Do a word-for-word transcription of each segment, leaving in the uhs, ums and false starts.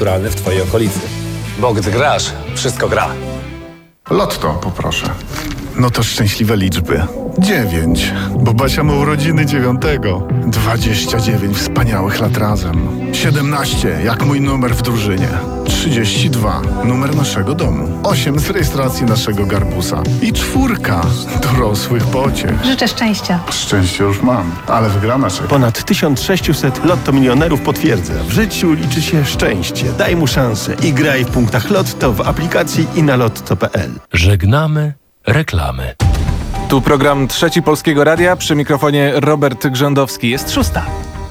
naturalny w Twojej okolicy. Bo gdy grasz, wszystko gra. Lotto poproszę. No to szczęśliwe liczby. Dziewięć, bo Basia ma urodziny dziewiątego. Dwadzieścia dziewięć wspaniałych lat razem. Siedemnaście, jak mój numer w drużynie. Trzydzieści dwa, numer naszego domu. Osiem z rejestracji naszego garbusa. I czwórka dorosłych pociech. Życzę szczęścia. Szczęście już mam, ale wygrana czeka. Ponad tysiąc sześćset Lotto milionerów potwierdza. W życiu liczy się szczęście. Daj mu szansę i graj w punktach Lotto w aplikacji i na lotto kropka p l. Żegnamy reklamy. Tu program Trzeci Polskiego Radia, przy mikrofonie Robert Grzędowski. Jest szósta.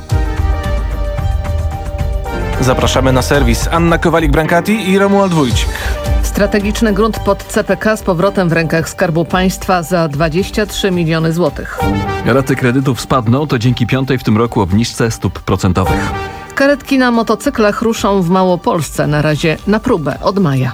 Zapraszamy na serwis. Anna Kowalik-Brankati i Romuald Wójcik. Strategiczny grunt pod C P K z powrotem w rękach Skarbu Państwa za dwadzieścia trzy miliony złotych. Raty kredytów spadną, to dzięki piątej w tym roku obniżce stóp procentowych. Karetki na motocyklach ruszą w Małopolsce, na razie na próbę od maja.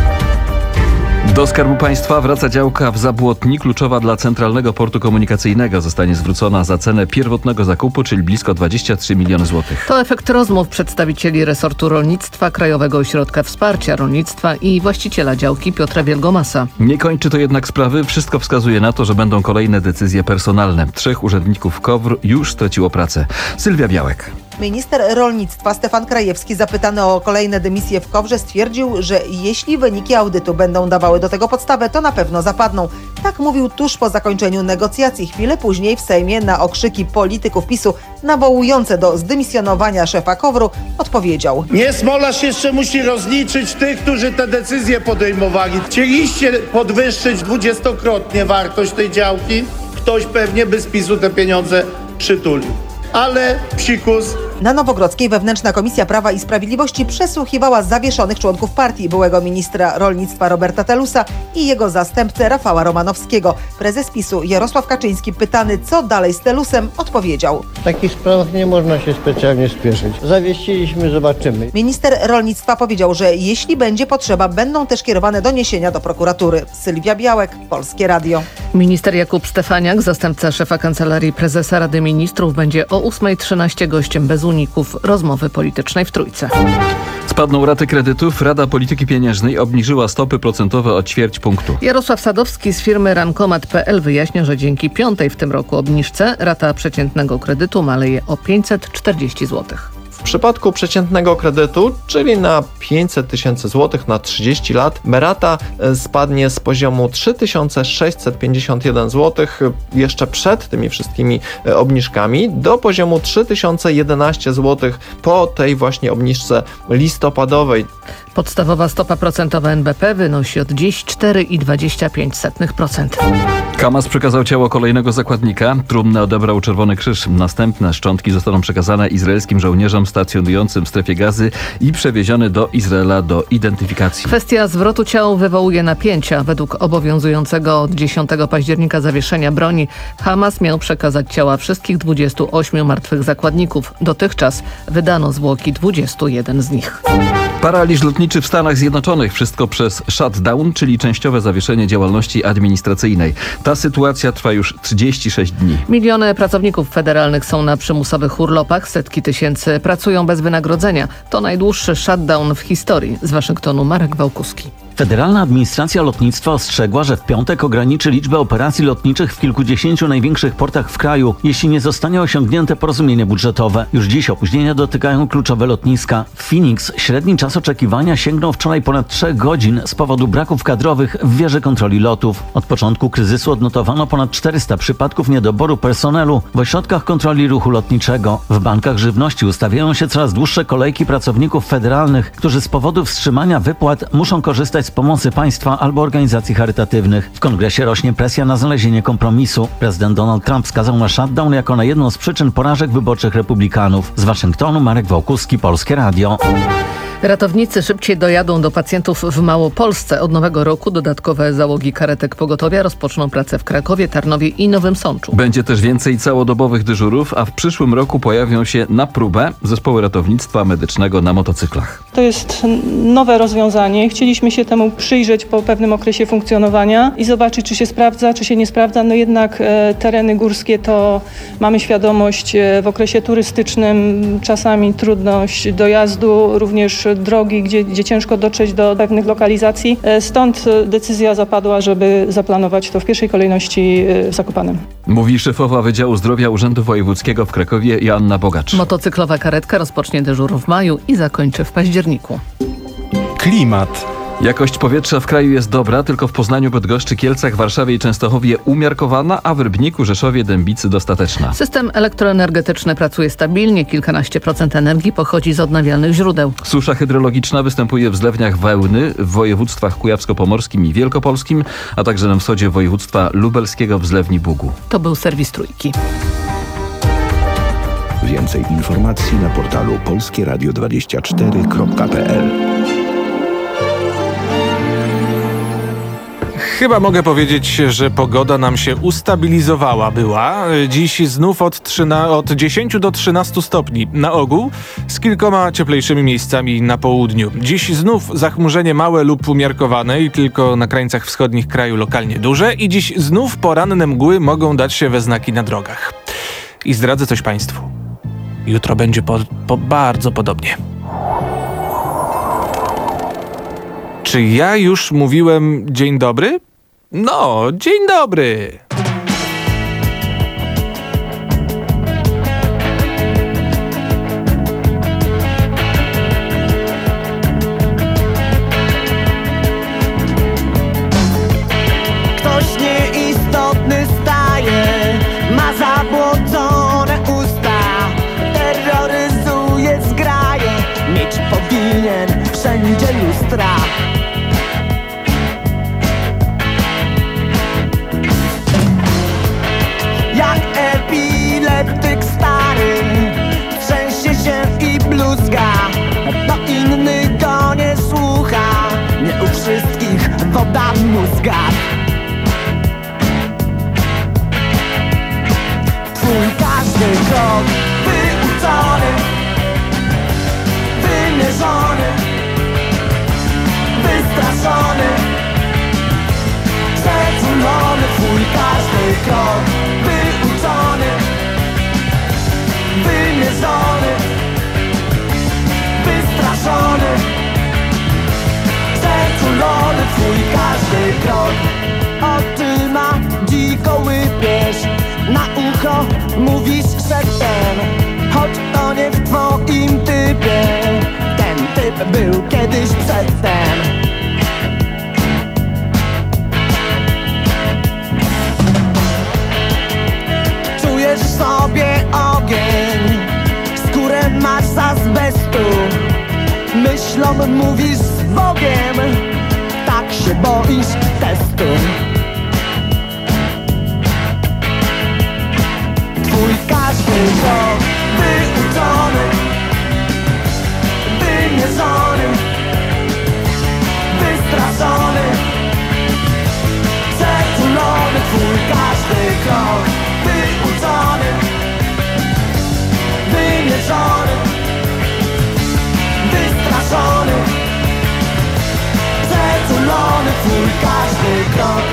Do Skarbu Państwa wraca działka w Zabłotni, kluczowa dla Centralnego Portu Komunikacyjnego. Zostanie zwrócona za cenę pierwotnego zakupu, czyli blisko dwadzieścia trzy miliony złotych. To efekt rozmów przedstawicieli resortu rolnictwa, Krajowego Ośrodka Wsparcia Rolnictwa i właściciela działki Piotra Wielgomasa. Nie kończy to jednak sprawy. Wszystko wskazuje na to, że będą kolejne decyzje personalne. Trzech urzędników K O W R już straciło pracę. Sylwia Białek. Minister rolnictwa Stefan Krajewski, zapytany o kolejne dymisje w K O W R ze, stwierdził, że jeśli wyniki audytu będą dawały do tego podstawę, to na pewno zapadną. Tak mówił tuż po zakończeniu negocjacji. Chwilę później w Sejmie na okrzyki polityków PiSu nawołujące do zdymisjonowania szefa K O W R-u odpowiedział: Nie, Smolasz jeszcze musi rozliczyć tych, którzy te decyzje podejmowali. Chcieliście podwyższyć dwudziestokrotnie wartość tej działki. Ktoś pewnie by z PiSu te pieniądze przytulił. Ale psikus. Na Nowogrodzkiej wewnętrzna Komisja Prawa i Sprawiedliwości przesłuchiwała zawieszonych członków partii, byłego ministra rolnictwa Roberta Telusa i jego zastępcę Rafała Romanowskiego. Prezes PiSu Jarosław Kaczyński, pytany co dalej z Telusem, odpowiedział: W takich sprawach nie można się specjalnie spieszyć. Zawieściliśmy, zobaczymy. Minister rolnictwa powiedział, że jeśli będzie potrzeba, będą też kierowane doniesienia do prokuratury. Sylwia Białek, Polskie Radio. Minister Jakub Stefaniak, zastępca szefa Kancelarii Prezesa Rady Ministrów, będzie o ósma trzynaście gościem bez uników rozmowy politycznej w Trójce. Spadną raty kredytów. Rada Polityki Pieniężnej obniżyła stopy procentowe o ćwierć punktu. Jarosław Sadowski z firmy Rankomat kropka p l wyjaśnia, że dzięki piątej w tym roku obniżce rata przeciętnego kredytu maleje o pięćset czterdzieści złotych. W przypadku przeciętnego kredytu, czyli na pięćset tysięcy złotych na trzydzieści lat, rata spadnie z poziomu trzy tysiące sześćset pięćdziesiąt jeden złotych jeszcze przed tymi wszystkimi obniżkami do poziomu trzy tysiące jedenaście złotych po tej właśnie obniżce listopadowej. Podstawowa stopa procentowa N B P wynosi od dziś cztery przecinek dwadzieścia pięć procent. Kamaz przekazał ciało kolejnego zakładnika. Trumnę odebrał Czerwony Krzyż. Następne szczątki zostaną przekazane izraelskim żołnierzom stacjonującym w strefie Gazy i przewiezione do Izraela do identyfikacji. Kwestia zwrotu ciał wywołuje napięcia. Według obowiązującego od dziesiątego października zawieszenia broni Hamas miał przekazać ciała wszystkich dwudziestu ośmiu martwych zakładników. Dotychczas wydano zwłoki dwudziestu jeden z nich. Paraliż lotniczy w Stanach Zjednoczonych. Wszystko przez shutdown, czyli częściowe zawieszenie działalności administracyjnej. Ta sytuacja trwa już trzydzieści sześć dni. Miliony pracowników federalnych są na przymusowych urlopach. Setki tysięcy pracują bez wynagrodzenia. To najdłuższy shutdown w historii. Z Waszyngtonu Marek Wałkuski. Federalna Administracja Lotnictwa ostrzegła, że w piątek ograniczy liczbę operacji lotniczych w kilkudziesięciu największych portach w kraju, jeśli nie zostanie osiągnięte porozumienie budżetowe. Już dziś opóźnienia dotykają kluczowe lotniska. W Phoenix średni czas oczekiwania sięgnął wczoraj ponad trzech godzin z powodu braków kadrowych w wieży kontroli lotów. Od początku kryzysu odnotowano ponad czterysta przypadków niedoboru personelu w ośrodkach kontroli ruchu lotniczego. W bankach żywności ustawiają się coraz dłuższe kolejki pracowników federalnych, którzy z powodu wstrzymania wypłat muszą korzystać z pomocy państwa albo organizacji charytatywnych. W Kongresie rośnie presja na znalezienie kompromisu. Prezydent Donald Trump wskazał na shutdown jako na jedną z przyczyn porażek wyborczych republikanów. Z Waszyngtonu Marek Wałkuski, Polskie Radio. Ratownicy szybciej dojadą do pacjentów w Małopolsce. Od nowego roku dodatkowe załogi karetek pogotowia rozpoczną pracę w Krakowie, Tarnowie i Nowym Sączu. Będzie też więcej całodobowych dyżurów, a w przyszłym roku pojawią się na próbę zespoły ratownictwa medycznego na motocyklach. To jest nowe rozwiązanie. Chcieliśmy się temu przyjrzeć po pewnym okresie funkcjonowania i zobaczyć, czy się sprawdza, czy się nie sprawdza. No jednak e, tereny górskie to mamy świadomość e, w okresie turystycznym czasami trudność dojazdu, również drogi, gdzie, gdzie ciężko dotrzeć do pewnych lokalizacji. Stąd decyzja zapadła, żeby zaplanować to w pierwszej kolejności w Zakopanem. Mówi szefowa Wydziału Zdrowia Urzędu Wojewódzkiego w Krakowie Joanna Bogacz. Motocyklowa karetka rozpocznie dyżur w maju i zakończy w październiku. Klimat. Jakość powietrza w kraju jest dobra, tylko w Poznaniu, Bydgoszczy, Kielcach, Warszawie i Częstochowie umiarkowana, a w Rybniku, Rzeszowie, Dębicy dostateczna. System elektroenergetyczny pracuje stabilnie, kilkanaście procent energii pochodzi z odnawialnych źródeł. Susza hydrologiczna występuje w zlewniach Wełny w województwach kujawsko-pomorskim i wielkopolskim, a także na wschodzie województwa lubelskiego w zlewni Bugu. To był serwis Trójki. Więcej informacji na portalu polskie radio dwadzieścia cztery kropka p l. Chyba mogę powiedzieć, że pogoda nam się ustabilizowała była. Dziś znów od, trzyna- od dziesięciu do trzynastu stopni na ogół, z kilkoma cieplejszymi miejscami na południu. Dziś znów zachmurzenie małe lub umiarkowane i tylko na krańcach wschodnich kraju lokalnie duże. I dziś znów poranne mgły mogą dać się we znaki na drogach. I zdradzę coś Państwu. Jutro będzie po, po bardzo podobnie. Czy ja już mówiłem dzień dobry? No, dzień dobry! Ktoś nieistotny staje, ma zabłocone usta, terroryzuje zgraje, mieć powinien wszędzie lustra. Jak epileptyk stary, trzęsie się i bluzga, to inny go nie słucha, nie u wszystkich woda w mózgach. Twój każdy krok wyuczony, wymierzony, wystraszony, przeczulony. Twój każdy krok wyuczony, wymierzony, wystraszony, przeczulony. Twój każdy krok oczyma dziko łypiesz, na ucho mówisz szeptem, choć to nie w twoim typie. Ten typ był kiedyś przedtem. Czujesz sobie ogień, skórę masz z azbestu, myślom mówisz z Bogiem, tak się boisz testu. Twój każdy krok wyuczony, wymierzony, wystraszony, przeczulony. Twój każdy krok wyuczony, wymierzony, wystraszony, przeczulony. Twój każdy krok.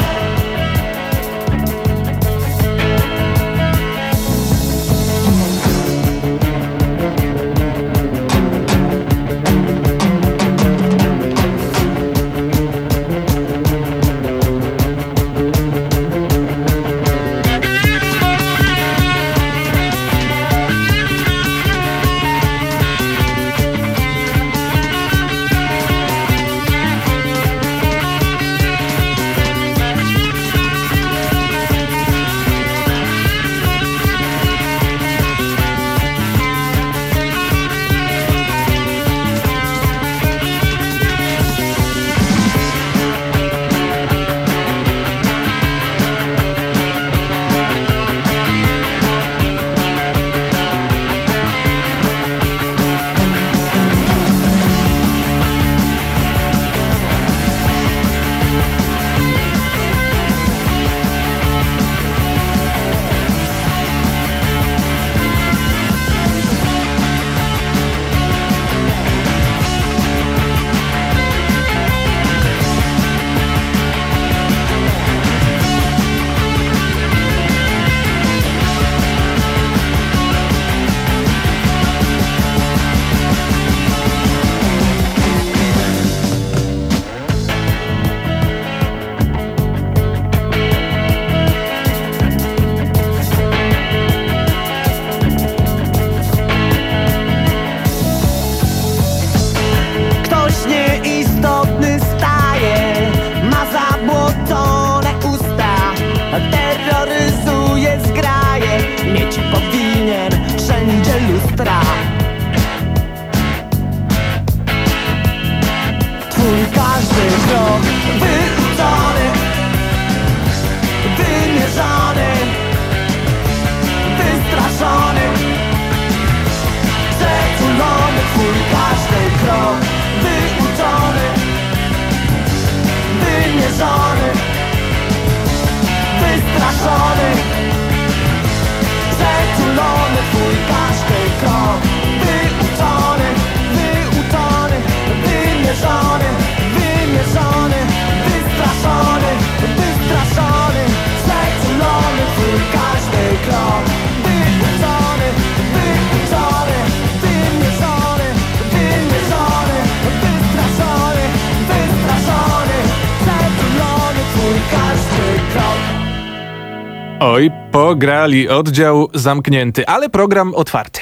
Oj, pograli, oddział zamknięty, ale program otwarty.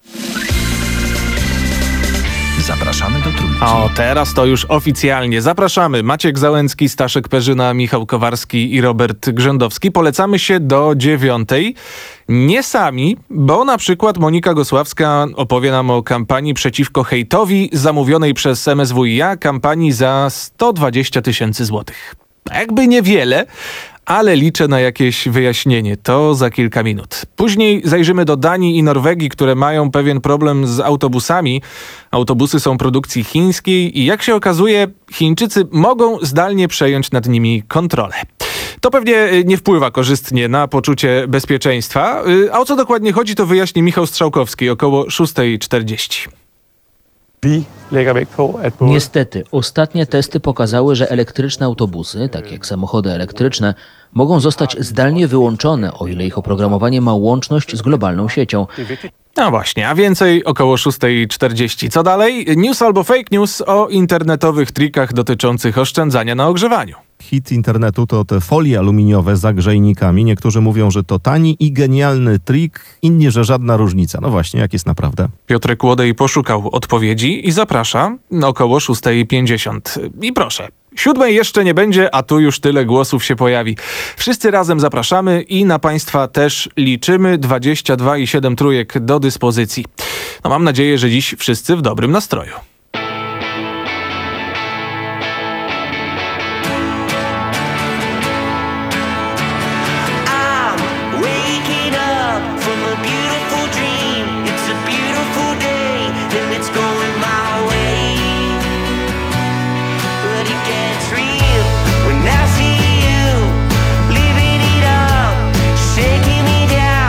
Zapraszamy do Trójki. O, teraz to już oficjalnie. Zapraszamy. Maciek Załęcki, Staszek Perzyna, Michał Kowarski i Robert Grzędowski. Polecamy się do dziewiątej. Nie sami, bo na przykład Monika Gosławska opowie nam o kampanii przeciwko hejtowi zamówionej przez M S W i A, kampanii za sto dwadzieścia tysięcy złotych. Jakby niewiele, ale liczę na jakieś wyjaśnienie. To za kilka minut. Później zajrzymy do Danii i Norwegii, które mają pewien problem z autobusami. Autobusy są produkcji chińskiej i jak się okazuje, Chińczycy mogą zdalnie przejąć nad nimi kontrolę. To pewnie nie wpływa korzystnie na poczucie bezpieczeństwa. A o co dokładnie chodzi, to wyjaśni Michał Strzałkowski około szósta czterdzieści. Niestety, ostatnie testy pokazały, że elektryczne autobusy, tak jak samochody elektryczne, mogą zostać zdalnie wyłączone, o ile ich oprogramowanie ma łączność z globalną siecią. No właśnie, a więcej około szósta czterdzieści. Co dalej? News albo fake news o internetowych trikach dotyczących oszczędzania na ogrzewaniu. Hit internetu to te folie aluminiowe z zagrzejnikami. Niektórzy mówią, że to tani i genialny trik, inni, że żadna różnica. No właśnie, jak jest naprawdę? Piotrek Łodej poszukał odpowiedzi i zaprasza około szósta pięćdziesiąt. I proszę, siódmej jeszcze nie będzie, a tu już tyle głosów się pojawi. Wszyscy razem zapraszamy i na Państwa też liczymy. dwadzieścia dwa i siedem trójek do dyspozycji. No mam nadzieję, że dziś wszyscy w dobrym nastroju.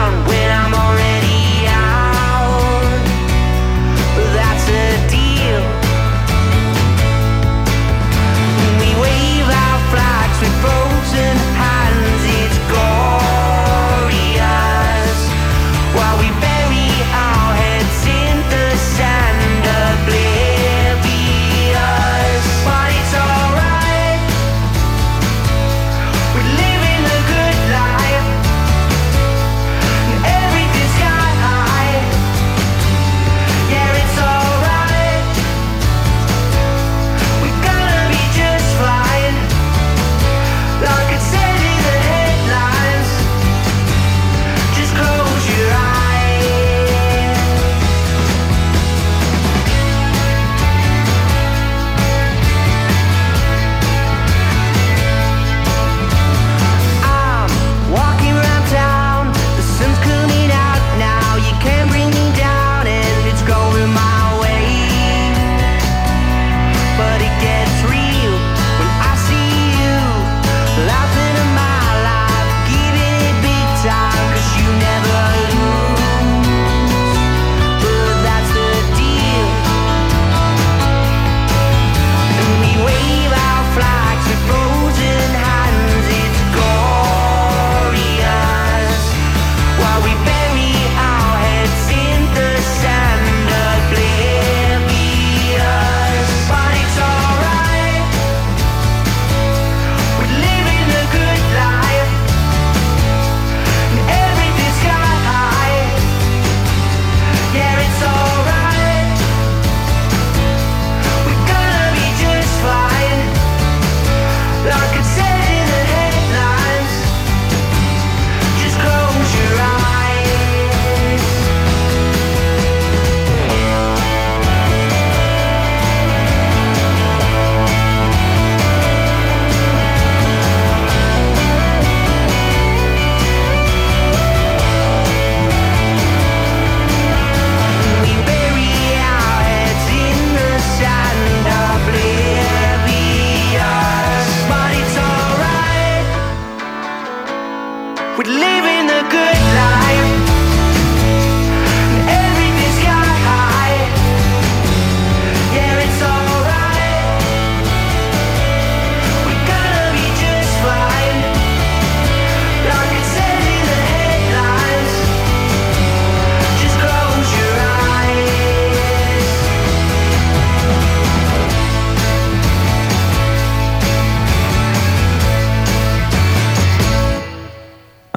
That's a deal.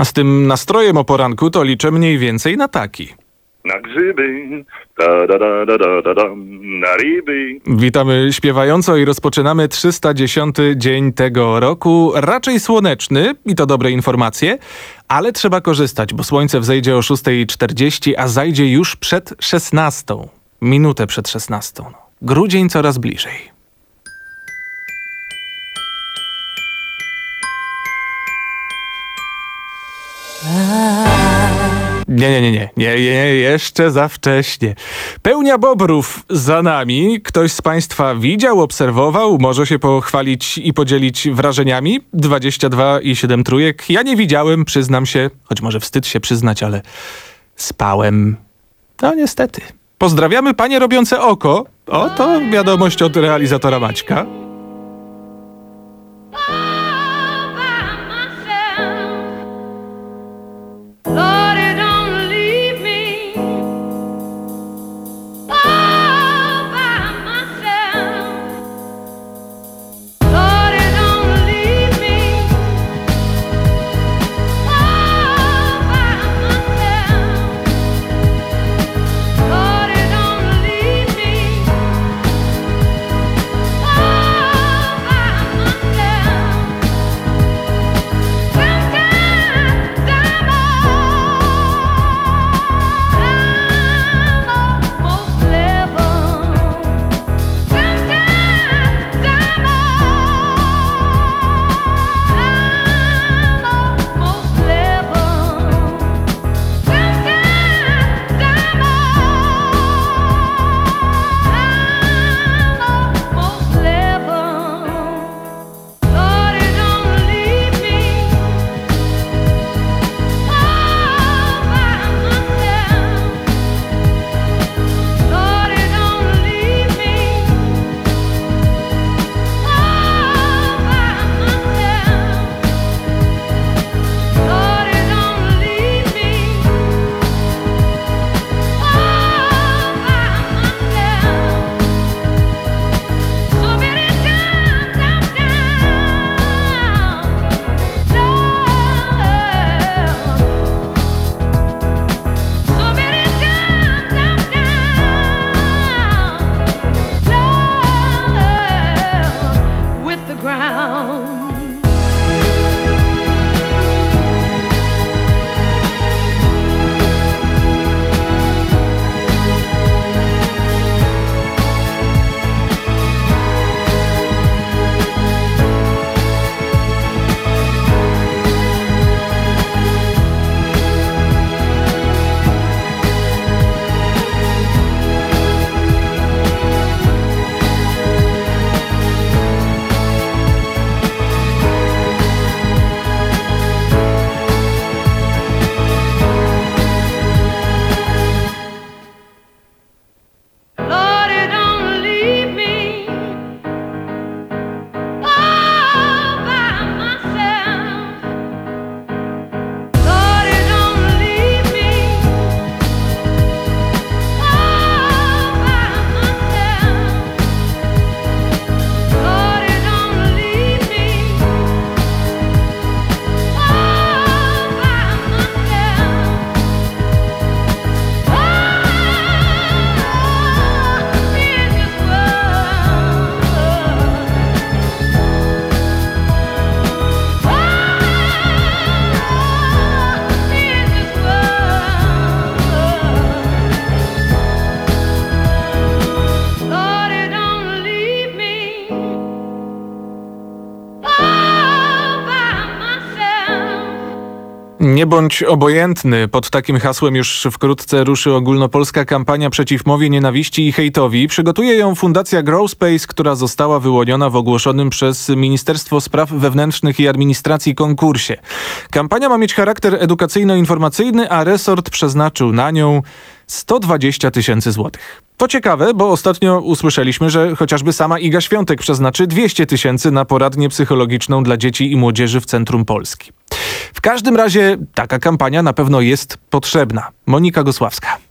A z tym nastrojem o poranku to liczę mniej więcej na taki. Na grzyby, da da da da da da da, na ryby. Witamy śpiewająco i rozpoczynamy trzysta dziesiąty dzień tego roku. Raczej słoneczny i to dobre informacje, ale trzeba korzystać, bo słońce wzejdzie o szósta czterdzieści, a zajdzie już przed szesnastą. Minutę przed szesnastą. Grudzień coraz bliżej. Nie, nie, nie, nie, nie, nie, jeszcze za wcześnie. Pełnia Bobrów za nami. Ktoś z Państwa widział, obserwował, może się pochwalić i podzielić wrażeniami? dwadzieścia dwa i siedem trójek. Ja nie widziałem, przyznam się, choć może wstyd się przyznać, ale spałem. No niestety. Pozdrawiamy panie robiące oko. O, to wiadomość od realizatora Maćka. Nie bądź obojętny. Pod takim hasłem już wkrótce ruszy ogólnopolska kampania przeciw mowie nienawiści i hejtowi. Przygotuje ją Fundacja Growspace, która została wyłoniona w ogłoszonym przez Ministerstwo Spraw Wewnętrznych i Administracji konkursie. Kampania ma mieć charakter edukacyjno-informacyjny, a resort przeznaczył na nią sto dwadzieścia tysięcy złotych. To ciekawe, bo ostatnio usłyszeliśmy, że chociażby sama Iga Świątek przeznaczy dwieście tysięcy na poradnię psychologiczną dla dzieci i młodzieży w centrum Polski. W każdym razie taka kampania na pewno jest potrzebna. Monika Gosławska.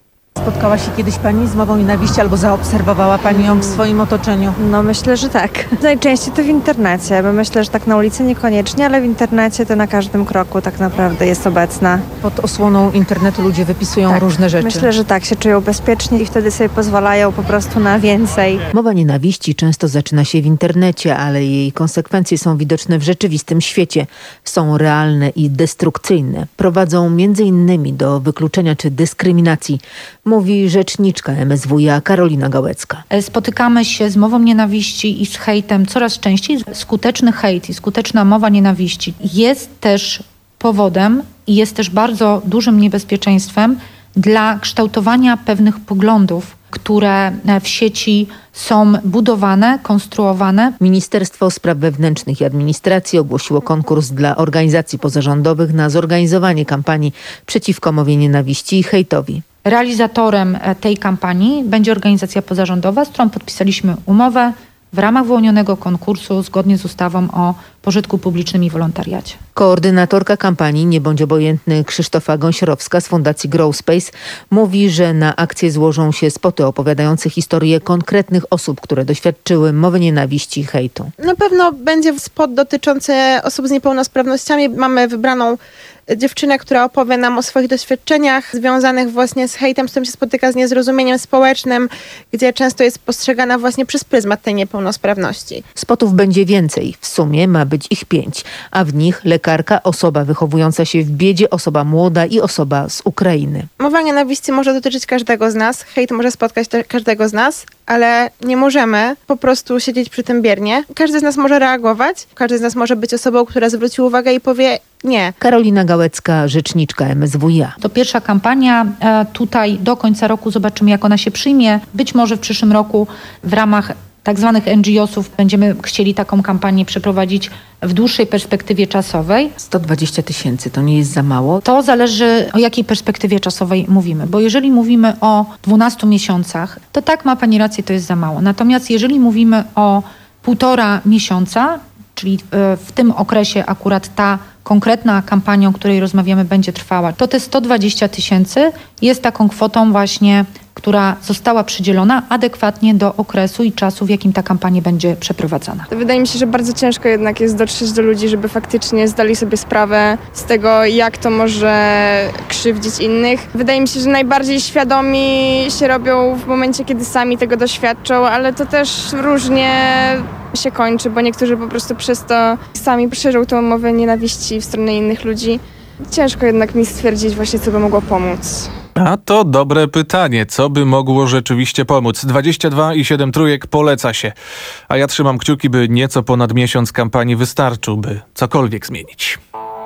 Spotkała się kiedyś Pani z mową nienawiści albo zaobserwowała Pani ją w swoim otoczeniu? No myślę, że tak. Najczęściej to w internecie, bo myślę, że tak na ulicy niekoniecznie, ale w internecie to na każdym kroku tak naprawdę jest obecna. Pod osłoną internetu ludzie wypisują tak. różne rzeczy. Myślę, że tak, się czują bezpiecznie i wtedy sobie pozwalają po prostu na więcej. Mowa nienawiści często zaczyna się w internecie, ale jej konsekwencje są widoczne w rzeczywistym świecie. Są realne i destrukcyjne. Prowadzą między innymi do wykluczenia czy dyskryminacji, mówi rzeczniczka M S W iA Karolina Gałecka. Spotykamy się z mową nienawiści i z hejtem coraz częściej. Skuteczny hejt i skuteczna mowa nienawiści jest też powodem i jest też bardzo dużym niebezpieczeństwem dla kształtowania pewnych poglądów, które w sieci są budowane, konstruowane. Ministerstwo Spraw Wewnętrznych i Administracji ogłosiło konkurs dla organizacji pozarządowych na zorganizowanie kampanii przeciwko mowie nienawiści i hejtowi. Realizatorem tej kampanii będzie organizacja pozarządowa, z którą podpisaliśmy umowę w ramach wyłonionego konkursu zgodnie z ustawą o pożytku publicznym i wolontariacie. Koordynatorka kampanii Nie bądź obojętny Krzysztofa Gąsiorowska z Fundacji Growspace mówi, że na akcję złożą się spoty opowiadające historie konkretnych osób, które doświadczyły mowy nienawiści i hejtu. Na pewno będzie spot dotyczący osób z niepełnosprawnościami. Mamy wybraną dziewczynę, która opowie nam o swoich doświadczeniach związanych właśnie z hejtem, z którym się spotyka, z niezrozumieniem społecznym, gdzie często jest postrzegana właśnie przez pryzmat tej niepełnosprawności. Spotów będzie więcej. W sumie ma być ich pięć, a w nich lekarka, osoba wychowująca się w biedzie, osoba młoda i osoba z Ukrainy. Mowa nienawiści może dotyczyć każdego z nas, hejt może spotkać każdego z nas, ale nie możemy po prostu siedzieć przy tym biernie. Każdy z nas może reagować, każdy z nas może być osobą, która zwróci uwagę i powie nie. Karolina Gałecka, rzeczniczka M S W iA. To pierwsza kampania. Tutaj do końca roku zobaczymy, jak ona się przyjmie. Być może w przyszłym roku w ramach tak zwanych N G O sów będziemy chcieli taką kampanię przeprowadzić w dłuższej perspektywie czasowej. sto dwadzieścia tysięcy to nie jest za mało? To zależy, o jakiej perspektywie czasowej mówimy, bo jeżeli mówimy o dwunastu miesiącach, to tak, ma Pani rację, to jest za mało. Natomiast jeżeli mówimy o półtora miesiąca, czyli w tym okresie akurat ta konkretna kampania, o której rozmawiamy, będzie trwała, to te sto dwadzieścia tysięcy jest taką kwotą właśnie, która została przydzielona adekwatnie do okresu i czasu, w jakim ta kampania będzie przeprowadzana. Wydaje mi się, że bardzo ciężko jednak jest dotrzeć do ludzi, żeby faktycznie zdali sobie sprawę z tego, jak to może krzywdzić innych. Wydaje mi się, że najbardziej świadomi się robią w momencie, kiedy sami tego doświadczą, ale to też różnie się kończy, bo niektórzy po prostu przez to sami szerzą tą mowę nienawiści w stronę innych ludzi. Ciężko jednak mi stwierdzić właśnie, co by mogło pomóc. A to dobre pytanie. Co by mogło rzeczywiście pomóc? dwadzieścia dwa i siedem trójek poleca się. A ja trzymam kciuki, by nieco ponad miesiąc kampanii wystarczył, by cokolwiek zmienić.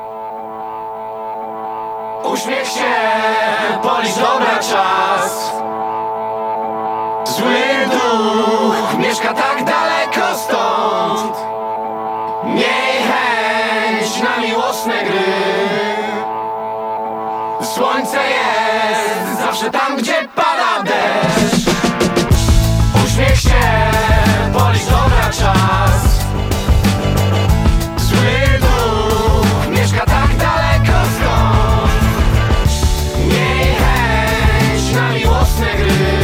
Uśmiech się, policz dobra czas. Zły duch mieszka tak daleko stąd. Miej chęć na miłosne gry. Słońce jest zawsze tam, gdzie pada deszcz. Uśmiech się, policz dobra czas. Zły duch mieszka tak daleko stąd. Miej chęć na miłosne gry.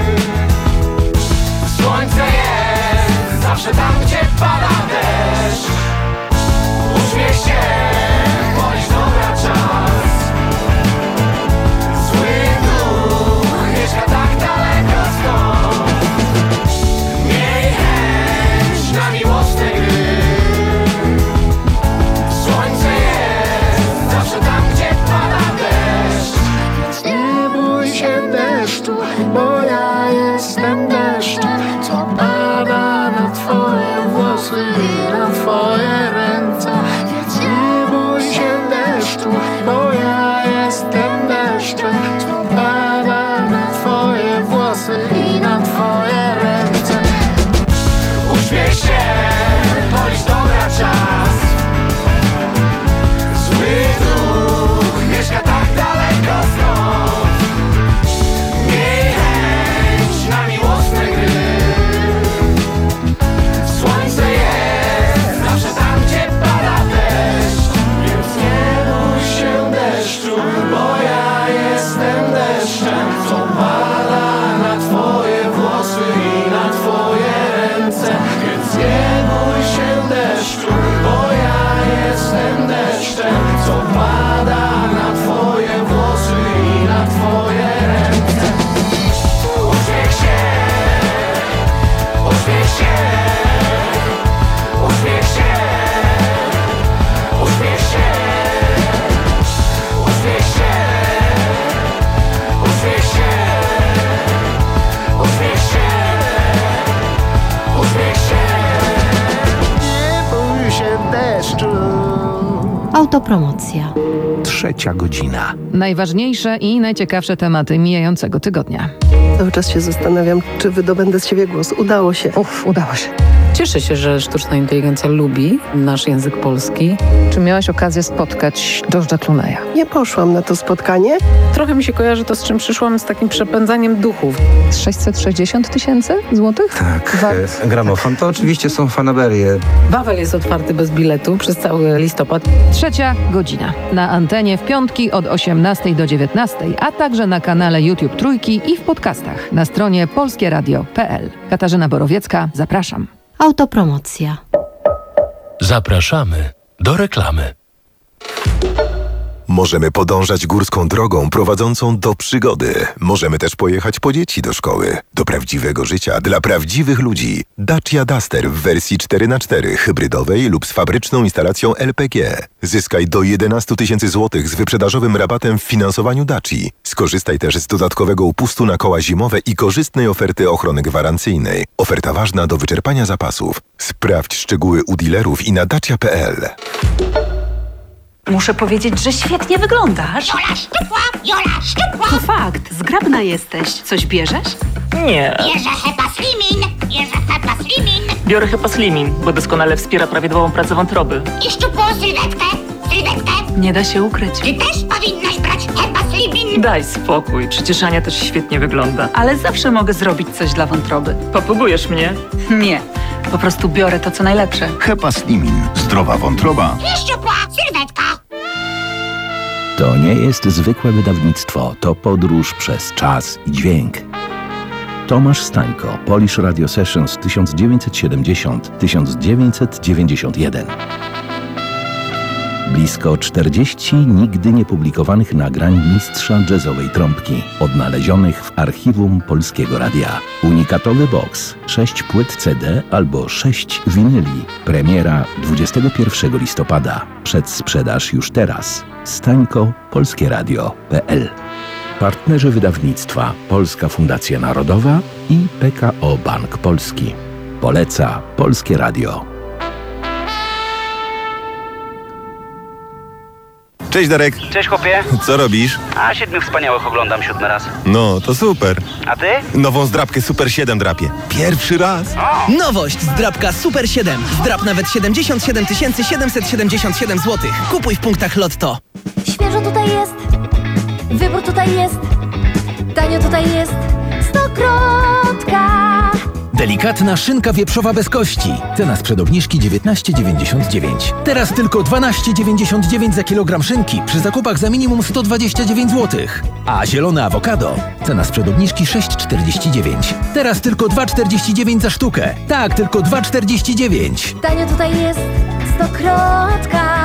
Słońce jest zawsze tam, gdzie pada deszcz. Uśmiech się, policz dobra czas. Bo ja jestem deszczem, co pada na twoje włosy i na twoje ręce. Więc nie bój się deszczu, bo ja jestem deszczem, co pada na twoje włosy i na twoje ręce. Uśmiech się, policz dobra czas. Zły duch mieszka tak daleko stąd. Słońce jest zawsze tam, Autopromocja. Trzecia godzina. Najważniejsze i najciekawsze tematy mijającego tygodnia. Cały czas się zastanawiam, czy wydobędę z siebie głos. Udało się. Uff, udało się. Cieszę się, że sztuczna inteligencja lubi nasz język polski. Czy miałaś okazję spotkać George'a Clooney'a? Nie poszłam na to spotkanie. Trochę mi się kojarzy to, z czym przyszłam, z takim przepędzaniem duchów. sześćset sześćdziesiąt tysięcy złotych? Tak, e, gramofon to oczywiście są fanaberie. Wawel jest otwarty bez biletu przez cały listopad. Trzecia godzina. Na antenie w piątki od osiemnastej do dziewiętnastej, a także na kanale YouTube Trójki i w podcastach na stronie polskieradio kropka p l. Katarzyna Borowiecka, zapraszam. Autopromocja. Zapraszamy do reklamy. Możemy podążać górską drogą prowadzącą do przygody. Możemy też pojechać po dzieci do szkoły. Do prawdziwego życia dla prawdziwych ludzi. Dacia Duster w wersji cztery na cztery, hybrydowej lub z fabryczną instalacją L P G. Zyskaj do jedenaście tysięcy złotych z wyprzedażowym rabatem w finansowaniu Daci. Skorzystaj też z dodatkowego upustu na koła zimowe i korzystnej oferty ochrony gwarancyjnej. Oferta ważna do wyczerpania zapasów. Sprawdź szczegóły u dealerów i na dacia kropka p l. Muszę powiedzieć, że świetnie wyglądasz. Jola szczupła, Jola szczupła. To fakt, zgrabna jesteś. Coś bierzesz? Nie. Bierze Hepa Slimin, bierze Hepa Slimin. Biorę Hepa Slimin, bo doskonale wspiera prawidłową pracę wątroby. I szczupłą sylwetkę, sylwetkę. Nie da się ukryć. Ty też powinnaś brać Hepa Slimin. Daj spokój, przecież Ania też świetnie wygląda. Ale zawsze mogę zrobić coś dla wątroby. Popróbujesz mnie? Nie, po prostu biorę to, co najlepsze. Hepa Slimin. Zdrowa wątroba. I szczupła sylwetka. To nie jest zwykłe wydawnictwo, to podróż przez czas i dźwięk. Tomasz Stańko, Polish Radio Sessions tysiąc dziewięćset siedemdziesiąt do tysiąc dziewięćset dziewięćdziesiąt jeden. Blisko czterdzieści nigdy niepublikowanych nagrań mistrza jazzowej trąbki, odnalezionych w archiwum Polskiego Radia. Unikatowy boks, sześć płyt C D albo sześć winyli. Premiera dwudziestego pierwszego listopada. Przedsprzedaż już teraz. Stańko, polskie radio kropka p l. Partnerzy wydawnictwa Polska Fundacja Narodowa i P K O Bank Polski. Poleca Polskie Radio. Cześć Darek. Cześć chłopie. Co robisz? A siedmiu wspaniałych oglądam siódmy raz. No, to super. A ty? Nową zdrabkę Super siedem drapię. Pierwszy raz. O. Nowość zdrabka Super siedem. Zdrab nawet siedemdziesiąt siedem tysięcy siedemset siedemdziesiąt siedem złotych. Kupuj w punktach Lotto. Świeżo tutaj jest. Wybór tutaj jest. Tanio tutaj jest. Stokrotka. Delikatna szynka wieprzowa bez kości. Cena sprzed obniżki dziewiętnaście dziewięćdziesiąt dziewięć. Teraz tylko dwanaście dziewięćdziesiąt dziewięć za kilogram szynki przy zakupach za minimum sto dwadzieścia dziewięć złotych. A zielone awokado. Cena sprzed obniżki sześć czterdzieści dziewięć. Teraz tylko dwa czterdzieści dziewięć za sztukę. Tak, tylko dwa czterdzieści dziewięć. Tanio tutaj jest. Stokrotka.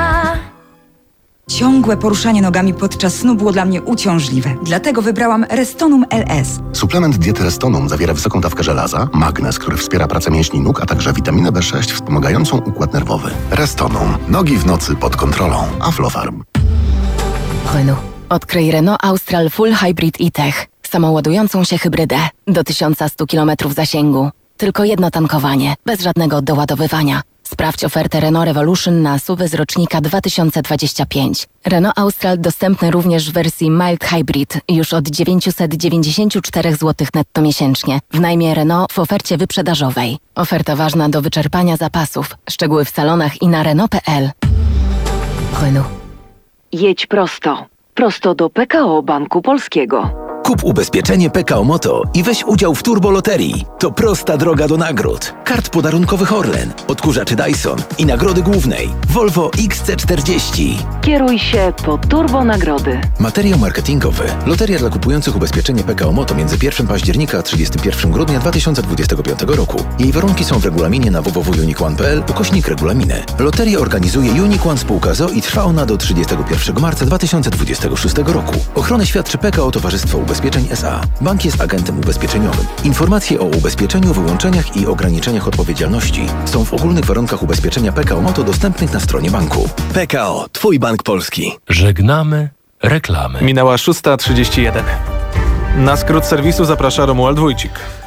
Ciągłe poruszanie nogami podczas snu było dla mnie uciążliwe. Dlatego wybrałam Restonum L S. Suplement diety Restonum zawiera wysoką dawkę żelaza, magnez, który wspiera pracę mięśni nóg, a także witaminę B sześć wspomagającą układ nerwowy. Restonum. Nogi w nocy pod kontrolą. Aflofarm. Renault. Odkryj Renault Austral Full Hybrid e-Tech. Samoładującą się hybrydę. Do tysiąc sto kilometrów zasięgu. Tylko jedno tankowanie. Bez żadnego doładowywania. Sprawdź ofertę Renault Revolution na S U V z rocznika dwa tysiące dwudziesty piąty. Renault Austral dostępny również w wersji Mild Hybrid już od dziewięćset dziewięćdziesiąt cztery złotych netto miesięcznie. W najmie Renault w ofercie wyprzedażowej. Oferta ważna do wyczerpania zapasów. Szczegóły w salonach i na Renault kropka p l. Renault. Jedź prosto. Prosto do P K O Banku Polskiego. Kup ubezpieczenie P K O Moto i weź udział w turboloterii. To prosta droga do nagród. Kart podarunkowych Orlen, odkurzaczy Dyson i nagrody głównej Volvo X C czterdzieści. Kieruj się po turbo nagrody. Materiał marketingowy. Loteria dla kupujących ubezpieczenie P K O Moto między pierwszego października a trzydziestego pierwszego grudnia dwa tysiące dwudziestego piątego roku. Jej warunki są w regulaminie na w w w kropka unique one kropka p l ukośnik regulaminy. Loterię organizuje Unique One Spółka z o o i trwa ona do trzydziestego pierwszego marca dwa tysiące dwudziestego szóstego roku. Ochronę świadczy P K O Towarzystwo Ubezpieczeń S A. Bank jest agentem ubezpieczeniowym. Informacje o ubezpieczeniu, wyłączeniach i ograniczeniach odpowiedzialności są w ogólnych warunkach ubezpieczenia P K O Moto dostępnych na stronie banku. P K O. Twój bank polski. Żegnamy reklamy. Minęła szósta trzydzieści jeden. Na skrót serwisu zaprasza Romuald Wójcik.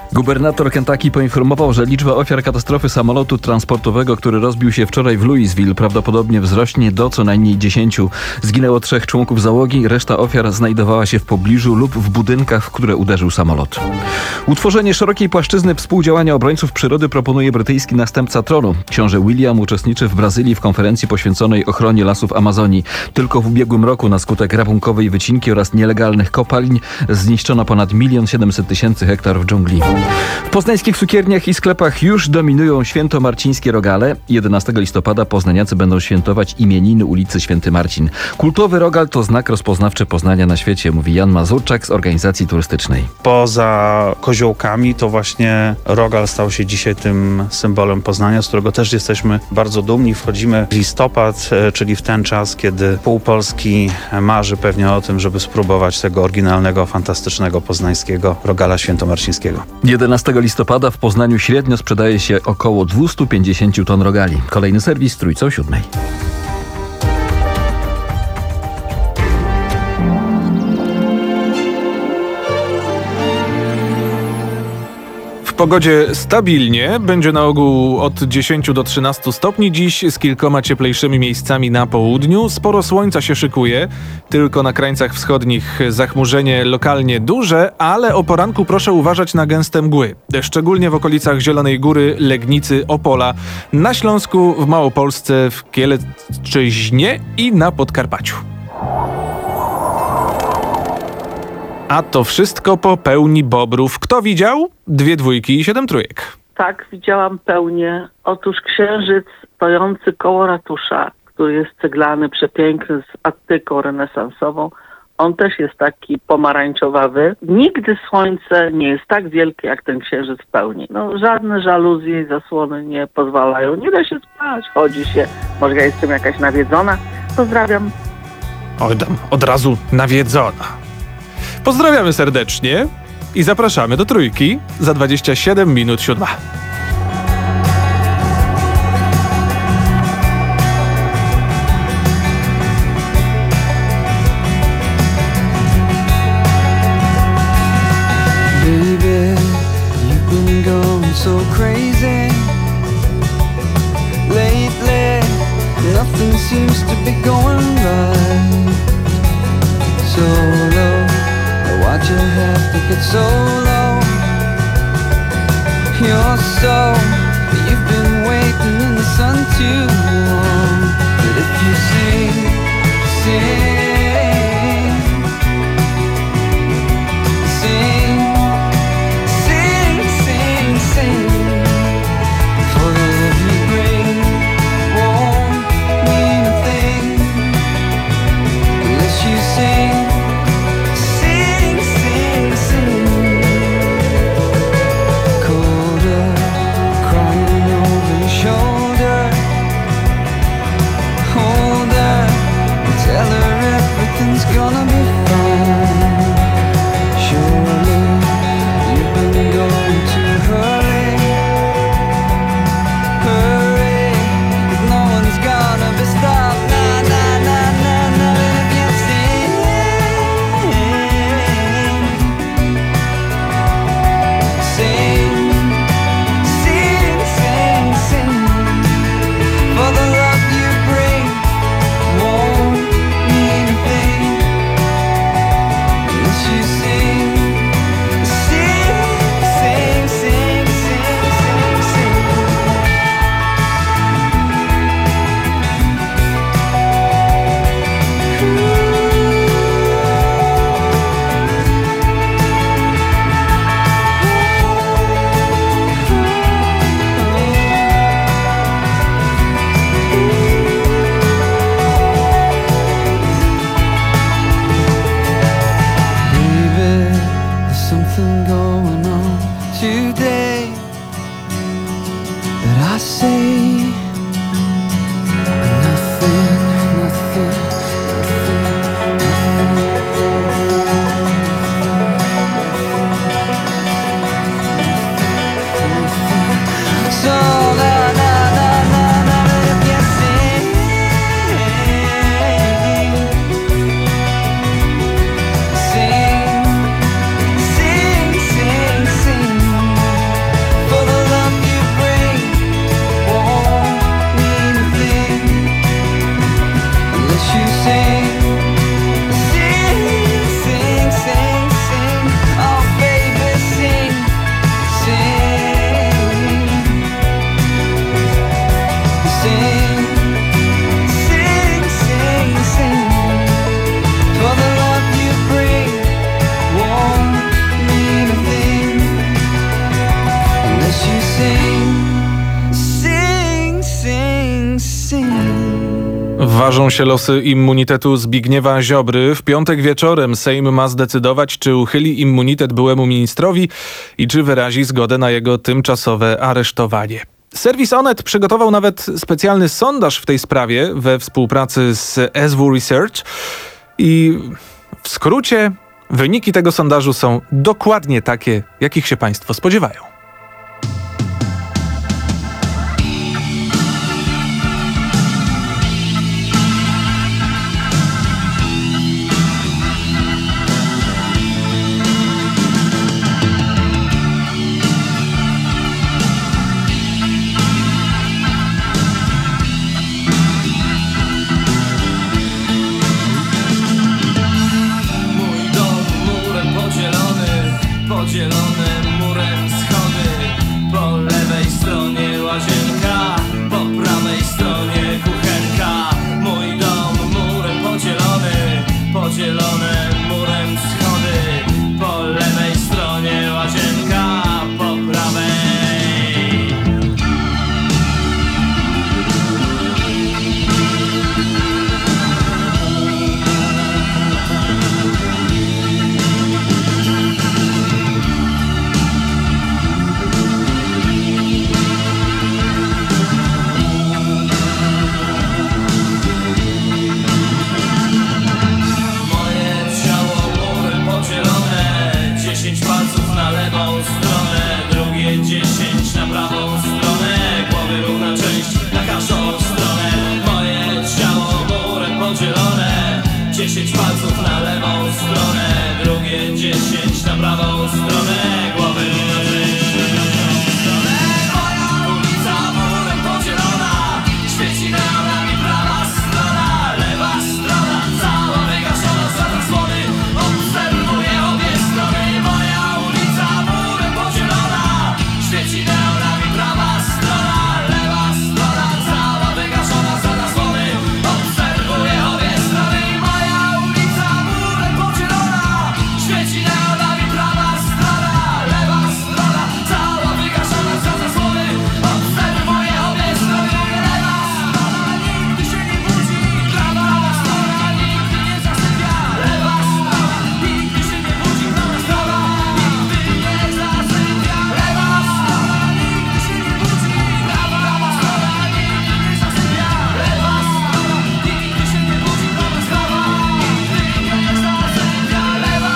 Gubernator Kentucky poinformował, że liczba ofiar katastrofy samolotu transportowego, który rozbił się wczoraj w Louisville, prawdopodobnie wzrośnie do co najmniej dziesięciu. Zginęło trzech członków załogi, reszta ofiar znajdowała się w pobliżu lub w budynkach, w które uderzył samolot. Utworzenie szerokiej płaszczyzny współdziałania obrońców przyrody proponuje brytyjski następca tronu. Książę William uczestniczy w Brazylii w konferencji poświęconej ochronie lasów Amazonii. Tylko w ubiegłym roku na skutek rabunkowej wycinki oraz nielegalnych kopalń zniszczono ponad milion siedemset tysięcy hektarów dżungli. W poznańskich cukierniach i sklepach już dominują świętomarcińskie rogale. jedenastego listopada poznaniacy będą świętować imieniny ulicy Święty Marcin. Kultowy rogal to znak rozpoznawczy Poznania na świecie, mówi Jan Mazurczak z organizacji turystycznej. Poza koziołkami to właśnie rogal stał się dzisiaj tym symbolem Poznania, z którego też jesteśmy bardzo dumni. Wchodzimy w listopad, czyli w ten czas, kiedy pół Polski marzy pewnie o tym, żeby spróbować tego oryginalnego, fantastycznego poznańskiego rogala świętomarcińskiego. jedenastego listopada w Poznaniu średnio sprzedaje się około dwieście pięćdziesiąt ton rogali. Kolejny serwis Trójcą Siódmej. W pogodzie stabilnie, będzie na ogół od dziesięciu do trzynastu stopni dziś, z kilkoma cieplejszymi miejscami na południu. Sporo słońca się szykuje, tylko na krańcach wschodnich zachmurzenie lokalnie duże, ale o poranku proszę uważać na gęste mgły. Szczególnie w okolicach Zielonej Góry, Legnicy, Opola, na Śląsku, w Małopolsce, w Kielczyźnie i na Podkarpaciu. A to wszystko po pełni bobrów. Kto widział? Dwie dwójki i siedem trójek. Tak, widziałam pełnię. Otóż księżyc stojący koło ratusza, który jest ceglany, przepiękny, z attyką renesansową. On też jest taki pomarańczowawy. Nigdy słońce nie jest tak wielkie, jak ten księżyc w pełni. No, żadne żaluzje i zasłony nie pozwalają. Nie da się spać, chodzi się. Może ja jestem jakaś nawiedzona. Pozdrawiam. Oj, tam od razu nawiedzona. Pozdrawiamy serdecznie i zapraszamy do trójki za dwadzieścia siedem minut siódma. Baby, you've been going so crazy lately. Nothing seems to be going right. So low. Why'd you have to get so low? You're so, you've been waiting in the sun too long. But if you sing, sing, sing, sing, sing, sing, for the love you bring won't mean a thing unless you sing. It's gonna be fine. Surely you've been going too hurry, hurry. 'Cause no one's gonna be stopped. Na na na na na. If you sing, sing, sing, sing, sing. For the love you bring won't mean a thing. You sing, sing, sing, sing, sing, sing, sing. Something going on today that I say nothing, nothing, nothing. So na na na na na, if you sing, sing. Sing, sing, sing. sing, sing, sing, sing. For the love you bring won't mean a thing unless you sing, sing, sing, sing. Ważą się losy immunitetu Zbigniewa Ziobry. W piątek wieczorem Sejm ma zdecydować, czy uchyli immunitet byłemu ministrowi i czy wyrazi zgodę na jego tymczasowe aresztowanie. Serwis Onet przygotował nawet specjalny sondaż w tej sprawie we współpracy z S W Research i w skrócie wyniki tego sondażu są dokładnie takie, jakich się Państwo spodziewają. Podzielone murem schody, po lewej stronie łazienka, po prawej stronie kuchenka. Mój dom murem podzielony, podzielone murem schody, po lewej stronie łazienka, po prawej. Dziesięć palców na lewą stronę, drugie dziesięć na prawą stronę głowy. Moja ulica murem podzielona, świeci neonami prawa strona, lewa strona cała wygaszona za zasłony, obserwuję obie strony. Moja ulica murem podzielona, świeci neonami prawa strona, lewa strona cała wygaszona za zasłony, obserwuję obie strony. Świeci neonami prawa strona, lewa strona cała wygaszona za zasłony, obserwuję obie strony. Lewa strona nigdy się nie budzi, prawa strona nigdy nie zasypia. Lewa strona nigdy się nie budzi, prawa strona nigdy nie zasypia. Lewa strona nigdy się nie budzi, prawa strona nigdy nie zasypia. Lewa strona nigdy się nie budzi, prawa strona nigdy nie zasypia. Lewa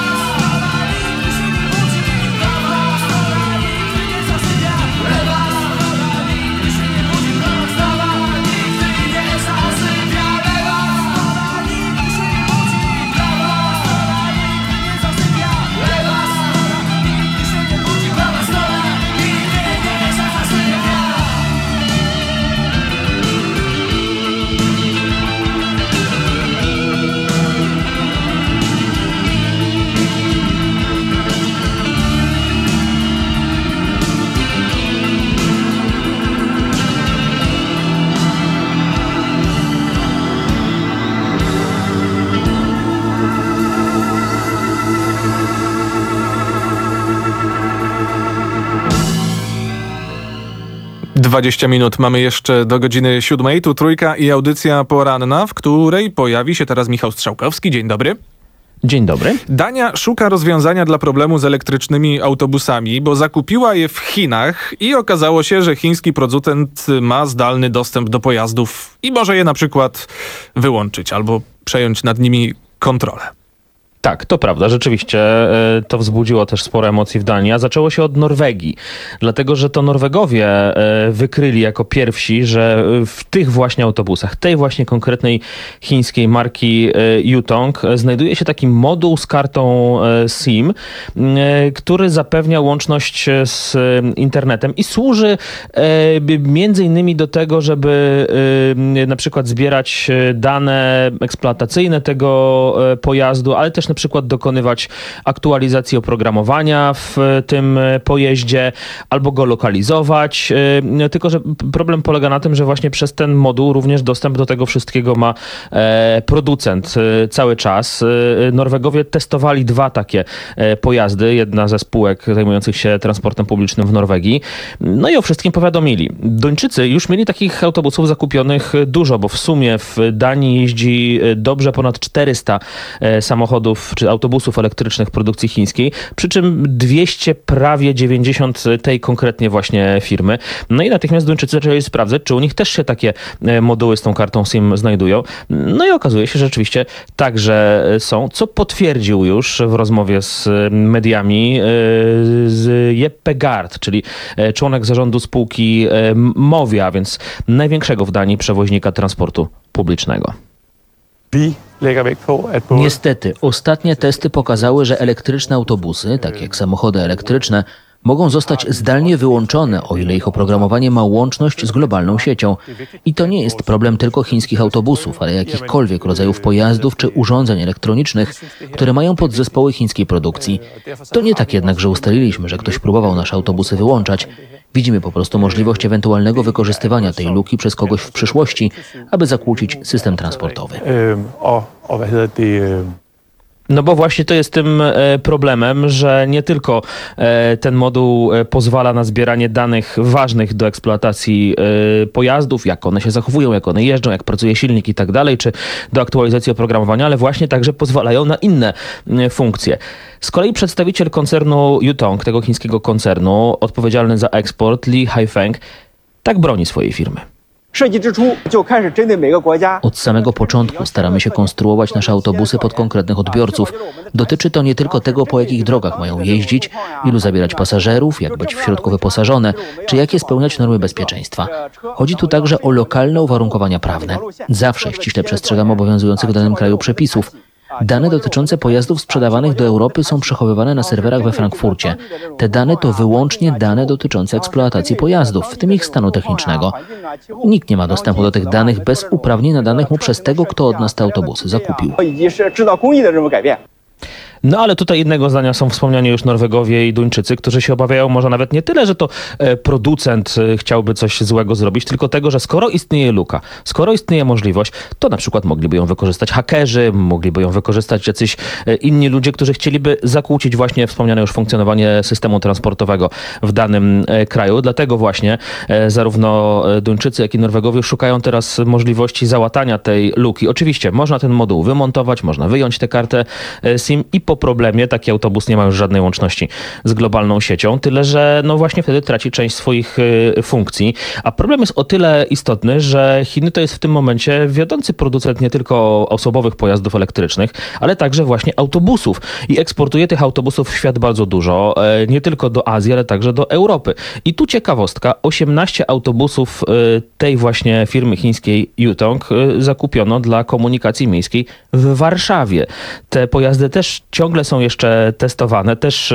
dwadzieścia minut mamy jeszcze do godziny siódmej. Tu Trójka i audycja poranna, w której pojawi się teraz Michał Strzałkowski. Dzień dobry. Dzień dobry. Dania szuka rozwiązania dla problemu z elektrycznymi autobusami, bo zakupiła je w Chinach i okazało się, że chiński producent ma zdalny dostęp do pojazdów i może je na przykład wyłączyć albo przejąć nad nimi kontrolę. Tak, to prawda. Rzeczywiście e, to wzbudziło też sporo emocji w Danii, a zaczęło się od Norwegii. Dlatego, że to Norwegowie e, wykryli jako pierwsi, że w tych właśnie autobusach, tej właśnie konkretnej chińskiej marki e, Yutong znajduje się taki moduł z kartą e, SIM, e, który zapewnia łączność z e, internetem i służy e, między innymi do tego, żeby e, na przykład zbierać dane eksploatacyjne tego e, pojazdu, ale też na przykład dokonywać aktualizacji oprogramowania w tym pojeździe albo go lokalizować. Tylko że problem polega na tym, że właśnie przez ten moduł również dostęp do tego wszystkiego ma producent cały czas. Norwegowie testowali dwa takie pojazdy, jedna ze spółek zajmujących się transportem publicznym w Norwegii. No i o wszystkim powiadomili. Duńczycy już mieli takich autobusów zakupionych dużo, bo w sumie w Danii jeździ dobrze ponad czterysta samochodów czy autobusów elektrycznych produkcji chińskiej, przy czym dwieście, prawie dziewięćdziesiąt tej konkretnie właśnie firmy. No i natychmiast Duńczycy zaczęli sprawdzać, czy u nich też się takie moduły z tą kartą SIM znajdują. No i okazuje się, że rzeczywiście także są, co potwierdził już w rozmowie z mediami z Jeppe Gard, czyli członek zarządu spółki Movia, a więc największego w Danii przewoźnika transportu publicznego. Niestety, ostatnie testy pokazały, że elektryczne autobusy, tak jak samochody elektryczne, mogą zostać zdalnie wyłączone, o ile ich oprogramowanie ma łączność z globalną siecią. I to nie jest problem tylko chińskich autobusów, ale jakichkolwiek rodzajów pojazdów czy urządzeń elektronicznych, które mają podzespoły chińskiej produkcji. To nie tak jednak, że ustaliliśmy, że ktoś próbował nasze autobusy wyłączać. Widzimy po prostu możliwość ewentualnego wykorzystywania tej luki przez kogoś w przyszłości, aby zakłócić system transportowy. No bo właśnie to jest tym problemem, że nie tylko ten moduł pozwala na zbieranie danych ważnych do eksploatacji pojazdów, jak one się zachowują, jak one jeżdżą, jak pracuje silnik i tak dalej, czy do aktualizacji oprogramowania, ale właśnie także pozwalają na inne funkcje. Z kolei przedstawiciel koncernu Yutong, tego chińskiego koncernu, odpowiedzialny za eksport, Li Haifeng, tak broni swojej firmy. Od samego początku staramy się konstruować nasze autobusy pod konkretnych odbiorców. Dotyczy to nie tylko tego, po jakich drogach mają jeździć, ilu zabierać pasażerów, jak być w środku wyposażone, czy jakie spełniać normy bezpieczeństwa. Chodzi tu także o lokalne uwarunkowania prawne. Zawsze ściśle przestrzegamy obowiązujących w danym kraju przepisów. Dane dotyczące pojazdów sprzedawanych do Europy są przechowywane na serwerach we Frankfurcie. Te dane to wyłącznie dane dotyczące eksploatacji pojazdów, w tym ich stanu technicznego. Nikt nie ma dostępu do tych danych bez uprawnień nadanych mu przez tego, kto od nas te autobusy zakupił. No ale tutaj innego zdania są wspomniani już Norwegowie i Duńczycy, którzy się obawiają może nawet nie tyle, że to producent chciałby coś złego zrobić, tylko tego, że skoro istnieje luka, skoro istnieje możliwość, to na przykład mogliby ją wykorzystać hakerzy, mogliby ją wykorzystać jacyś inni ludzie, którzy chcieliby zakłócić właśnie wspomniane już funkcjonowanie systemu transportowego w danym kraju. Dlatego właśnie zarówno Duńczycy, jak i Norwegowie szukają teraz możliwości załatania tej luki. Oczywiście można ten moduł wymontować, można wyjąć tę kartę SIM i po problemie taki autobus nie ma już żadnej łączności z globalną siecią, tyle że no właśnie wtedy traci część swoich y, funkcji. A problem jest o tyle istotny, że Chiny to jest w tym momencie wiodący producent nie tylko osobowych pojazdów elektrycznych, ale także właśnie autobusów. I eksportuje tych autobusów w świat bardzo dużo, y, nie tylko do Azji, ale także do Europy. I tu ciekawostka, osiemnaście autobusów y, tej właśnie firmy chińskiej Yutong y, zakupiono dla komunikacji miejskiej w Warszawie. Te pojazdy też ciągle są jeszcze testowane, też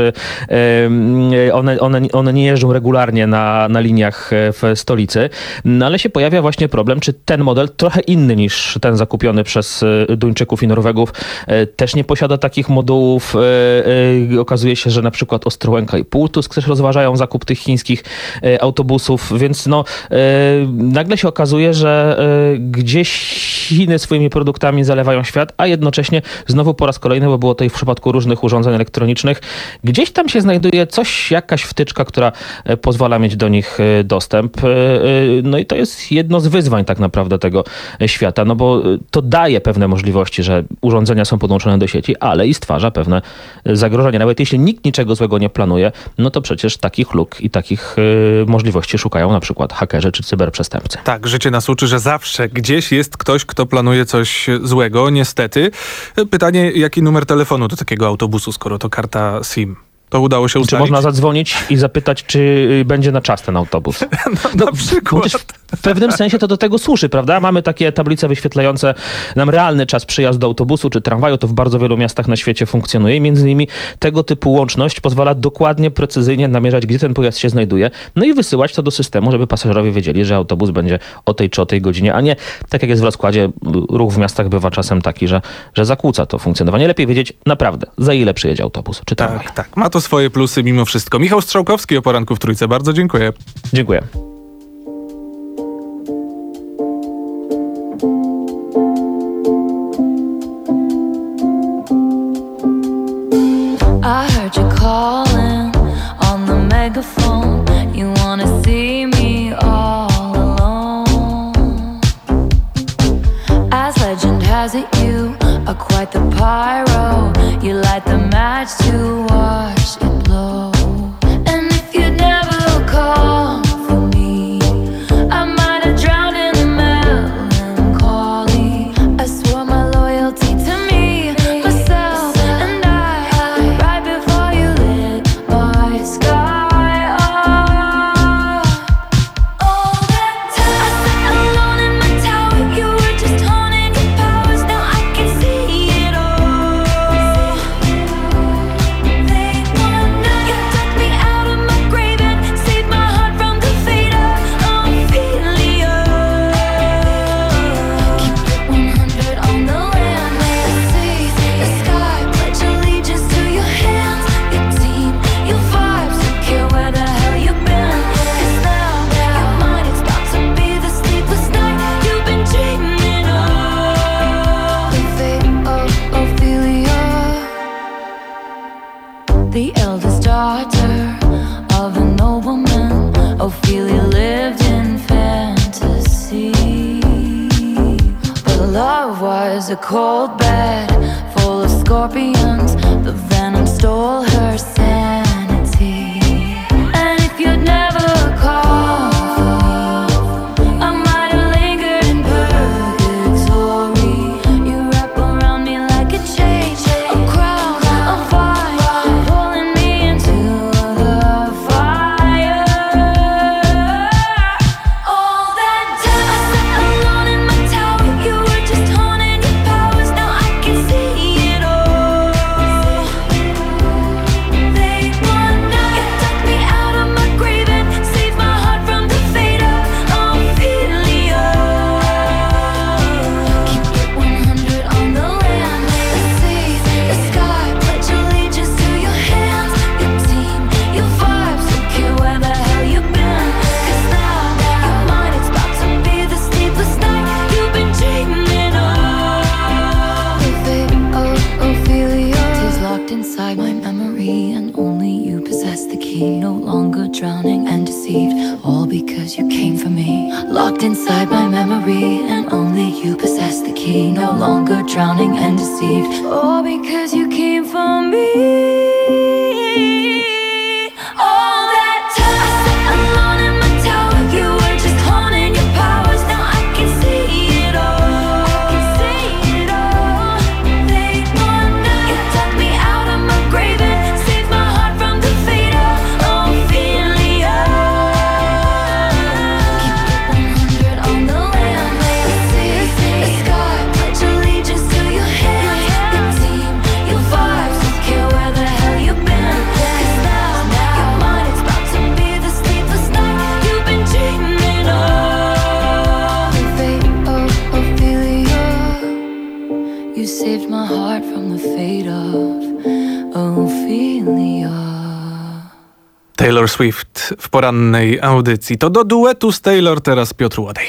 one, one, one nie jeżdżą regularnie na, na liniach w stolicy, no ale się pojawia właśnie problem, czy ten model, trochę inny niż ten zakupiony przez Duńczyków i Norwegów, też nie posiada takich modułów. Okazuje się, że na przykład Ostrołęka i Półtusk też rozważają zakup tych chińskich autobusów, więc no nagle się okazuje, że gdzieś Chiny swoimi produktami zalewają świat, a jednocześnie znowu po raz kolejny, bo było to i w przypadku różnych urządzeń elektronicznych, gdzieś tam się znajduje coś, jakaś wtyczka, która pozwala mieć do nich dostęp. No i to jest jedno z wyzwań tak naprawdę tego świata, no bo to daje pewne możliwości, że urządzenia są podłączone do sieci, ale i stwarza pewne zagrożenia. Nawet jeśli nikt niczego złego nie planuje, no to przecież takich luk i takich możliwości szukają na przykład hakerzy czy cyberprzestępcy. Tak, życie nas uczy, że zawsze gdzieś jest ktoś, kto planuje coś złego, niestety. Pytanie, jaki numer telefonu do takiego autobusu, skoro to karta SIM? To udało się ustalić? Czy można zadzwonić i zapytać, czy y, będzie na czas ten autobus? No, na przykład. Przecież w pewnym sensie to do tego służy, prawda? Mamy takie tablice wyświetlające nam realny czas przyjazdu autobusu czy tramwaju. To w bardzo wielu miastach na świecie funkcjonuje i między innymi tego typu łączność pozwala dokładnie, precyzyjnie namierzać, gdzie ten pojazd się znajduje, no i wysyłać to do systemu, żeby pasażerowie wiedzieli, że autobus będzie o tej czy o tej godzinie, a nie tak jak jest w rozkładzie, ruch w miastach bywa czasem taki, że, że zakłóca to funkcjonowanie. Lepiej wiedzieć naprawdę, za ile przyjedzie autobus czy tramwaj. Tak, tak. Ma to swoje plusy mimo wszystko. Michał Strzałkowski o Poranku w Trójce. Bardzo dziękuję. Dziękuję. I heard you calling on the megaphone. You wanna see me all alone. As legend has it, you are quite the pyro. You light the match to watch it blow. And if you'd never come for me, I might have drowned in the melancholy. I swore my loyalty to me, myself, and I. Right before you lit my sky up. All that time I sat alone in my tower. You were just honing your powers. Now I can see it all. They wonder you took me out of my grave and saved my heart from the fate of Ophelia. Keep it one hundred on the land. May I see the sky, pledge allegiance to your hands, your team, your vibes. Don't care where the hell you've been. 'Cause now your mind is about to be the sleepless night you've been dreaming of. The fate of Ophelia, the eldest daughter of a nobleman. Ophelia lived in fantasy, but love was a cold bed full of scorpions. The venom stole her sanity. And if you'd never come for me, I might have lingered in purgatory. You wrap around me like a chain, a crown, a fire, pulling me into the fire. All that time I sat alone in my tower. You were just honing your powers. Now I can see it all. They wonder you took me out of my grave and saved my heart from the fate of Ophelia. Keep it one hundred on the land. May I see the sky, pledge allegiance to your hands, your team, your vibes. Don't care where the hell you've been. 'Cause now your mind is about to be the sleepless night you've been dreaming of. The fate of Ophelia is locked inside my memory, and only you possess the key. No longer drowning and deceived, all because you came for me. Locked inside my memory, and only you possess the key. No longer drowning and deceived, all because you came for me. All that time I sat alone in my tower. You were just honing your powers. Now I can see it all. They wonder you took me out of my grave and saved my heart from the fate of Ophelia. Keep it one hundred on the land. May I see the sky, pledge allegiance to your hands, your team, your vibes. Don't care where the hell you've been. 'Cause now your mind is about to be the sleepless night you've been dreaming of. The fate of Ophelia. You saved my heart from the fate of Ophelia. Taylor Swift w porannej audycji. To do duetu z Taylor teraz Piotr Łodej.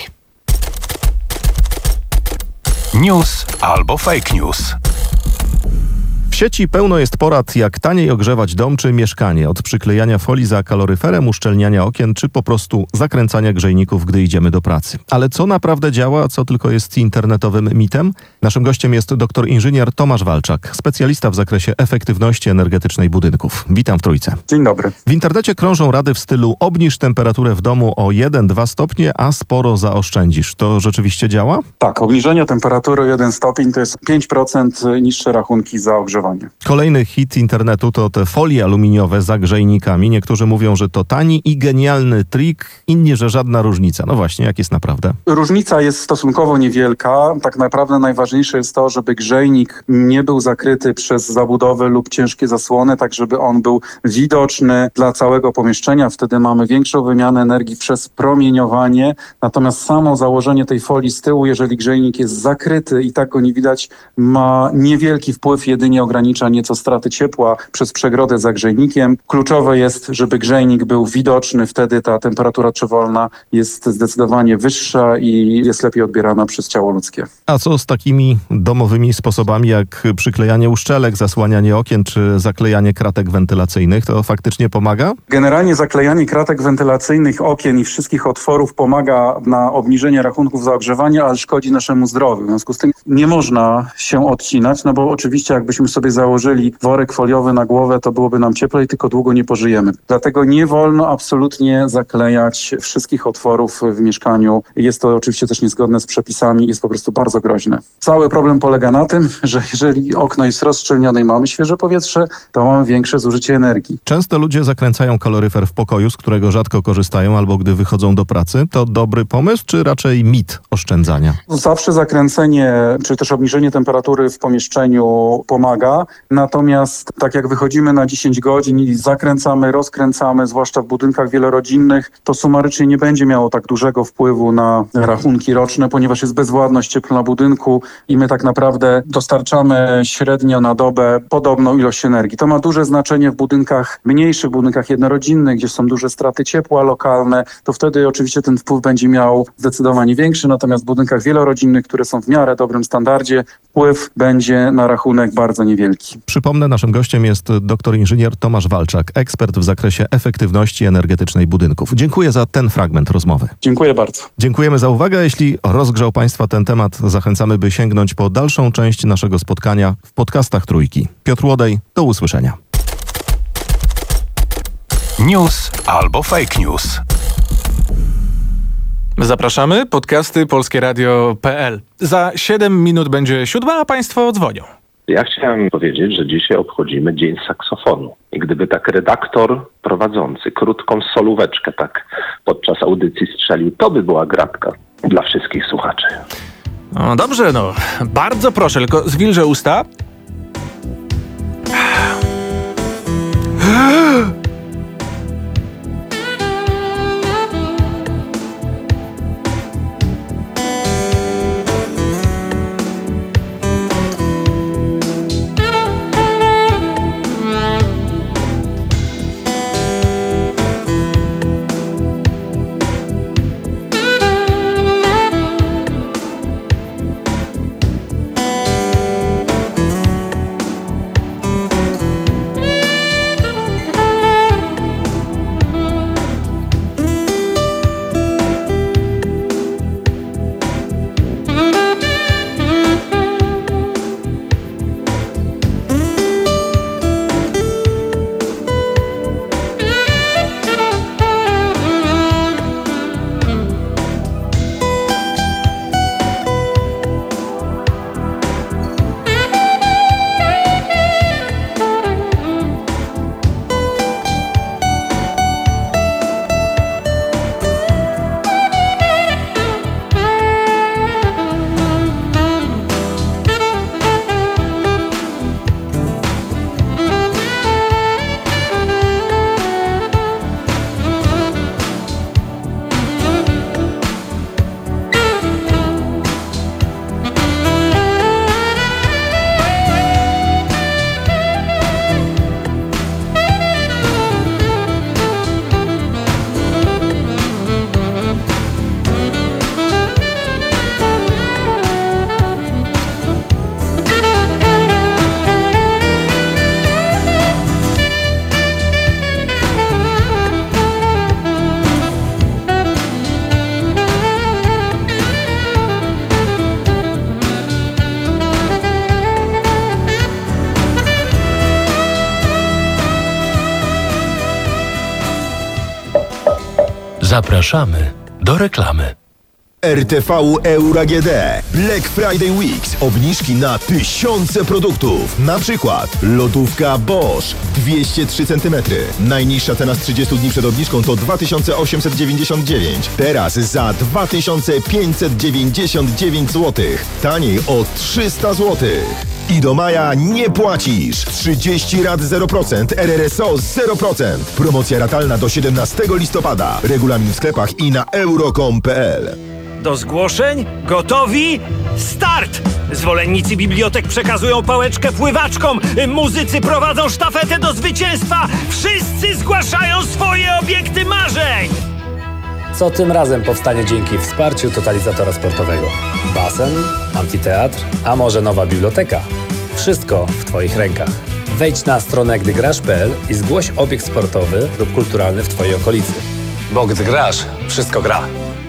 News albo fake news. W sieci pełno jest porad, jak taniej ogrzewać dom czy mieszkanie. Od przyklejania folii za kaloryferem, uszczelniania okien, czy po prostu zakręcania grzejników, gdy idziemy do pracy. Ale co naprawdę działa, a co tylko jest internetowym mitem? Naszym gościem jest doktor inżynier Tomasz Walczak, specjalista w zakresie efektywności energetycznej budynków. Witam w Trójce. Dzień dobry. W internecie krążą rady w stylu obniż temperaturę w domu o jeden do dwóch stopnie, a sporo zaoszczędzisz. To rzeczywiście działa? Tak, obniżenie temperatury o jeden stopień to jest pięć procent niższe rachunki za ogrzewanie zaogrzewanie. Kolejny hit internetu to te folie aluminiowe za grzejnikami. Niektórzy mówią, że to tani i genialny trik, inni, że żadna różnica. No właśnie, jak jest naprawdę? Różnica jest stosunkowo niewielka. Tak naprawdę najważniejsze jest to, żeby grzejnik nie był zakryty przez zabudowę lub ciężkie zasłony, tak żeby on był widoczny dla całego pomieszczenia. Wtedy mamy większą wymianę energii przez promieniowanie. Natomiast samo założenie tej folii z tyłu, jeżeli grzejnik jest zakryty i tak go nie widać, ma niewielki wpływ, jedynie ogranicza nieco straty ciepła przez przegrodę za grzejnikiem. Kluczowe jest, żeby grzejnik był widoczny, wtedy ta temperatura trzewolna jest zdecydowanie wyższa i jest lepiej odbierana przez ciało ludzkie. A co z takimi domowymi sposobami jak przyklejanie uszczelek, zasłanianie okien czy zaklejanie kratek wentylacyjnych? To faktycznie pomaga? Generalnie zaklejanie kratek wentylacyjnych, okien i wszystkich otworów pomaga na obniżenie rachunków za ogrzewanie, ale szkodzi naszemu zdrowiu. W związku z tym nie można się odcinać, no bo oczywiście jakbyśmy sobie założyli worek foliowy na głowę, to byłoby nam cieplej, tylko długo nie pożyjemy. Dlatego nie wolno absolutnie zaklejać wszystkich otworów w mieszkaniu. Jest to oczywiście też niezgodne z przepisami, jest po prostu bardzo groźne. Cały problem polega na tym, że jeżeli okno jest rozszczelnione i mamy świeże powietrze, to mamy większe zużycie energii. Często ludzie zakręcają kaloryfer w pokoju, z którego rzadko korzystają, albo gdy wychodzą do pracy. To dobry pomysł, czy raczej mit oszczędzania? Zawsze zakręcenie, czy też obniżenie temperatury w pomieszczeniu pomaga. Natomiast tak jak wychodzimy na dziesięć godzin i zakręcamy, rozkręcamy, zwłaszcza w budynkach wielorodzinnych, to sumarycznie nie będzie miało tak dużego wpływu na rachunki roczne, ponieważ jest bezwładność cieplna budynku i my tak naprawdę dostarczamy średnio na dobę podobną ilość energii. To ma duże znaczenie w budynkach mniejszych, budynkach jednorodzinnych, gdzie są duże straty ciepła lokalne, to wtedy oczywiście ten wpływ będzie miał zdecydowanie większy, natomiast w budynkach wielorodzinnych, które są w miarę dobrym standardzie, wpływ będzie na rachunek bardzo niewielki. Przypomnę, naszym gościem jest doktor inżynier Tomasz Walczak, ekspert w zakresie efektywności energetycznej budynków. Dziękuję za ten fragment rozmowy. Dziękuję bardzo. Dziękujemy za uwagę. Jeśli rozgrzał Państwa ten temat, zachęcamy, by sięgnąć po dalszą część naszego spotkania w podcastach Trójki. Piotr Łodej, do usłyszenia. News albo fake news. Zapraszamy, podcasty polskie radio kropka p l. Za siedem minut będzie siódma, a Państwo dzwonią. Ja chciałem powiedzieć, że dzisiaj obchodzimy Dzień Saksofonu. I gdyby tak redaktor prowadzący krótką solóweczkę tak podczas audycji strzelił, to by była gratka dla wszystkich słuchaczy. No dobrze, no. Bardzo proszę, tylko zwilżę usta. Zapraszamy do reklamy. R T V Euro A G D. Black Friday Weeks. Obniżki na tysiące produktów. Na przykład lodówka Bosch dwieście trzy centymetry. Najniższa cena z trzydziestu dni przed obniżką to dwa tysiące osiemset dziewięćdziesiąt dziewięć. Teraz za dwa tysiące pięćset dziewięćdziesiąt dziewięć złotych. Taniej o trzysta złotych. I do maja nie płacisz. trzydzieści rat zero procent, R R S O zero procent. Promocja ratalna do siedemnastego listopada. Regulamin w sklepach i na euro kropka com kropka p l. Do zgłoszeń? Gotowi? Start! Zwolennicy bibliotek przekazują pałeczkę pływaczkom, muzycy prowadzą sztafetę do zwycięstwa, wszyscy zgłaszają swoje obiekty marzeń! Co tym razem powstanie dzięki wsparciu totalizatora sportowego? Basen? Amfiteatr? A może nowa biblioteka? Wszystko w Twoich rękach. Wejdź na stronę gdygrasz kropka p l i zgłoś obiekt sportowy lub kulturalny w Twojej okolicy. Bo gdy grasz, wszystko gra.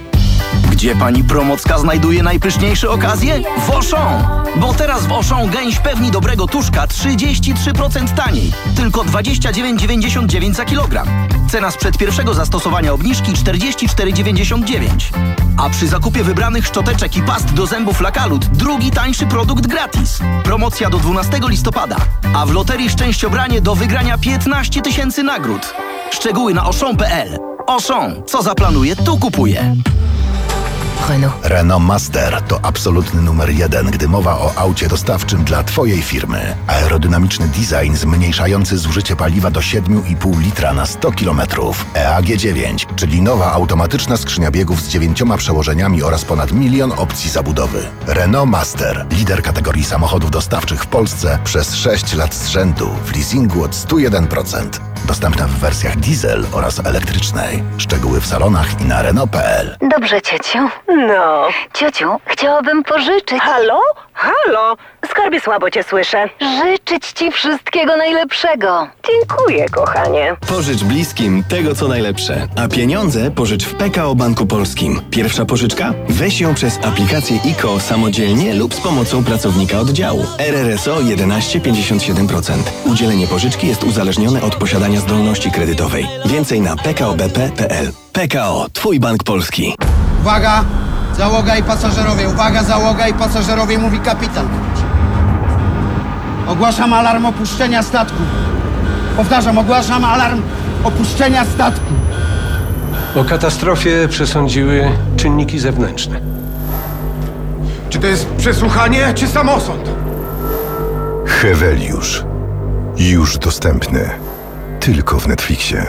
Gdzie pani Promocka znajduje najpyszniejsze okazje? W Auchan! Bo teraz w Auchan gęś pewni dobrego tuszka trzydzieści trzy procent taniej. Tylko dwadzieścia dziewięć dziewięćdziesiąt dziewięć za kilogram. Cena sprzed pierwszego zastosowania obniżki czterdzieści cztery dziewięćdziesiąt dziewięć. A przy zakupie wybranych szczoteczek i past do zębów Lakalut drugi tańszy produkt gratis. Promocja do dwunastego listopada. A w loterii Szczęściobranie do wygrania piętnaście tysięcy nagród. Szczegóły na auchan kropka p l. Auchan, co zaplanuje, tu kupuje. Renault. Renault Master to absolutny numer jeden, gdy mowa o aucie dostawczym dla Twojej firmy. Aerodynamiczny design zmniejszający zużycie paliwa do siedem i pół litra na sto kilometrów. E A G dziewięć, czyli nowa automatyczna skrzynia biegów z dziewięcioma przełożeniami oraz ponad milion opcji zabudowy. Renault Master, lider kategorii samochodów dostawczych w Polsce przez sześć lat z rzędu w leasingu od sto jeden procent. Dostępna w wersjach diesel oraz elektrycznej. Szczegóły w salonach i na Renault kropka p l. Dobrze, ciociu. No. Ciociu, chciałabym pożyczyć. Halo? Halo? Skarbie, słabo cię słyszę. Życzyć ci wszystkiego najlepszego. Dziękuję, kochanie. Pożycz bliskim tego, co najlepsze. A pieniądze pożycz w P K O Banku Polskim. Pierwsza pożyczka? Weź ją przez aplikację I K O samodzielnie lub z pomocą pracownika oddziału. R R S O jedenaście pięćdziesiąt siedem procent. Udzielenie pożyczki jest uzależnione od posiadania zdolności kredytowej. Więcej na p k o b p kropka p l. P K O, Twój bank polski. Uwaga! Załoga i pasażerowie! Uwaga, załoga i pasażerowie, mówi kapitan. Ogłaszam alarm opuszczenia statku. Powtarzam, ogłaszam alarm opuszczenia statku. O katastrofie przesądziły czynniki zewnętrzne. Czy to jest przesłuchanie, czy samosąd? Heweliusz. Już dostępny. Tylko w Netflixie.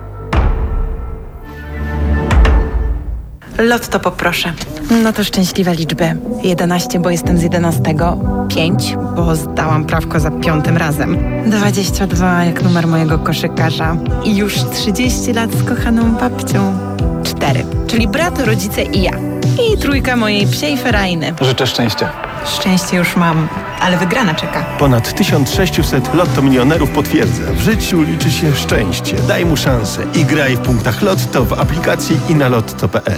Lotto poproszę. No to szczęśliwe liczby. jedenaście, bo jestem z jedenastego. pięć, bo zdałam prawko za piątym razem. dwadzieścia dwa, jak numer mojego koszykarza. I już trzydzieści lat z kochaną babcią. cztery, czyli brat, rodzice i ja. I trójka mojej psiej ferajny. Życzę szczęścia. Szczęście już mam, ale wygrana czeka. Ponad tysiąc sześćset Lotto milionerów potwierdza. W życiu liczy się szczęście. Daj mu szansę i graj w punktach Lotto w aplikacji i na lotto kropka p l.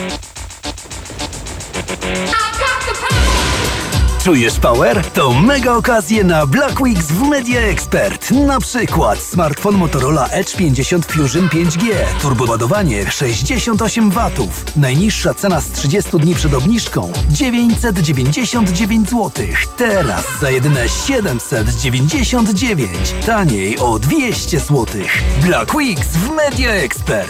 Czujesz power? To mega okazje na Black Weeks w Media Expert. Na przykład smartfon Motorola Edge pięćdziesiąt Fusion pięć G. Turboładowanie sześćdziesiąt osiem watów. Najniższa cena z trzydziestu dni przed obniżką dziewięćset dziewięćdziesiąt dziewięć złotych. Teraz za jedyne siedemset dziewięćdziesiąt dziewięć. Taniej o dwieście złotych. Black Weeks w Media Expert.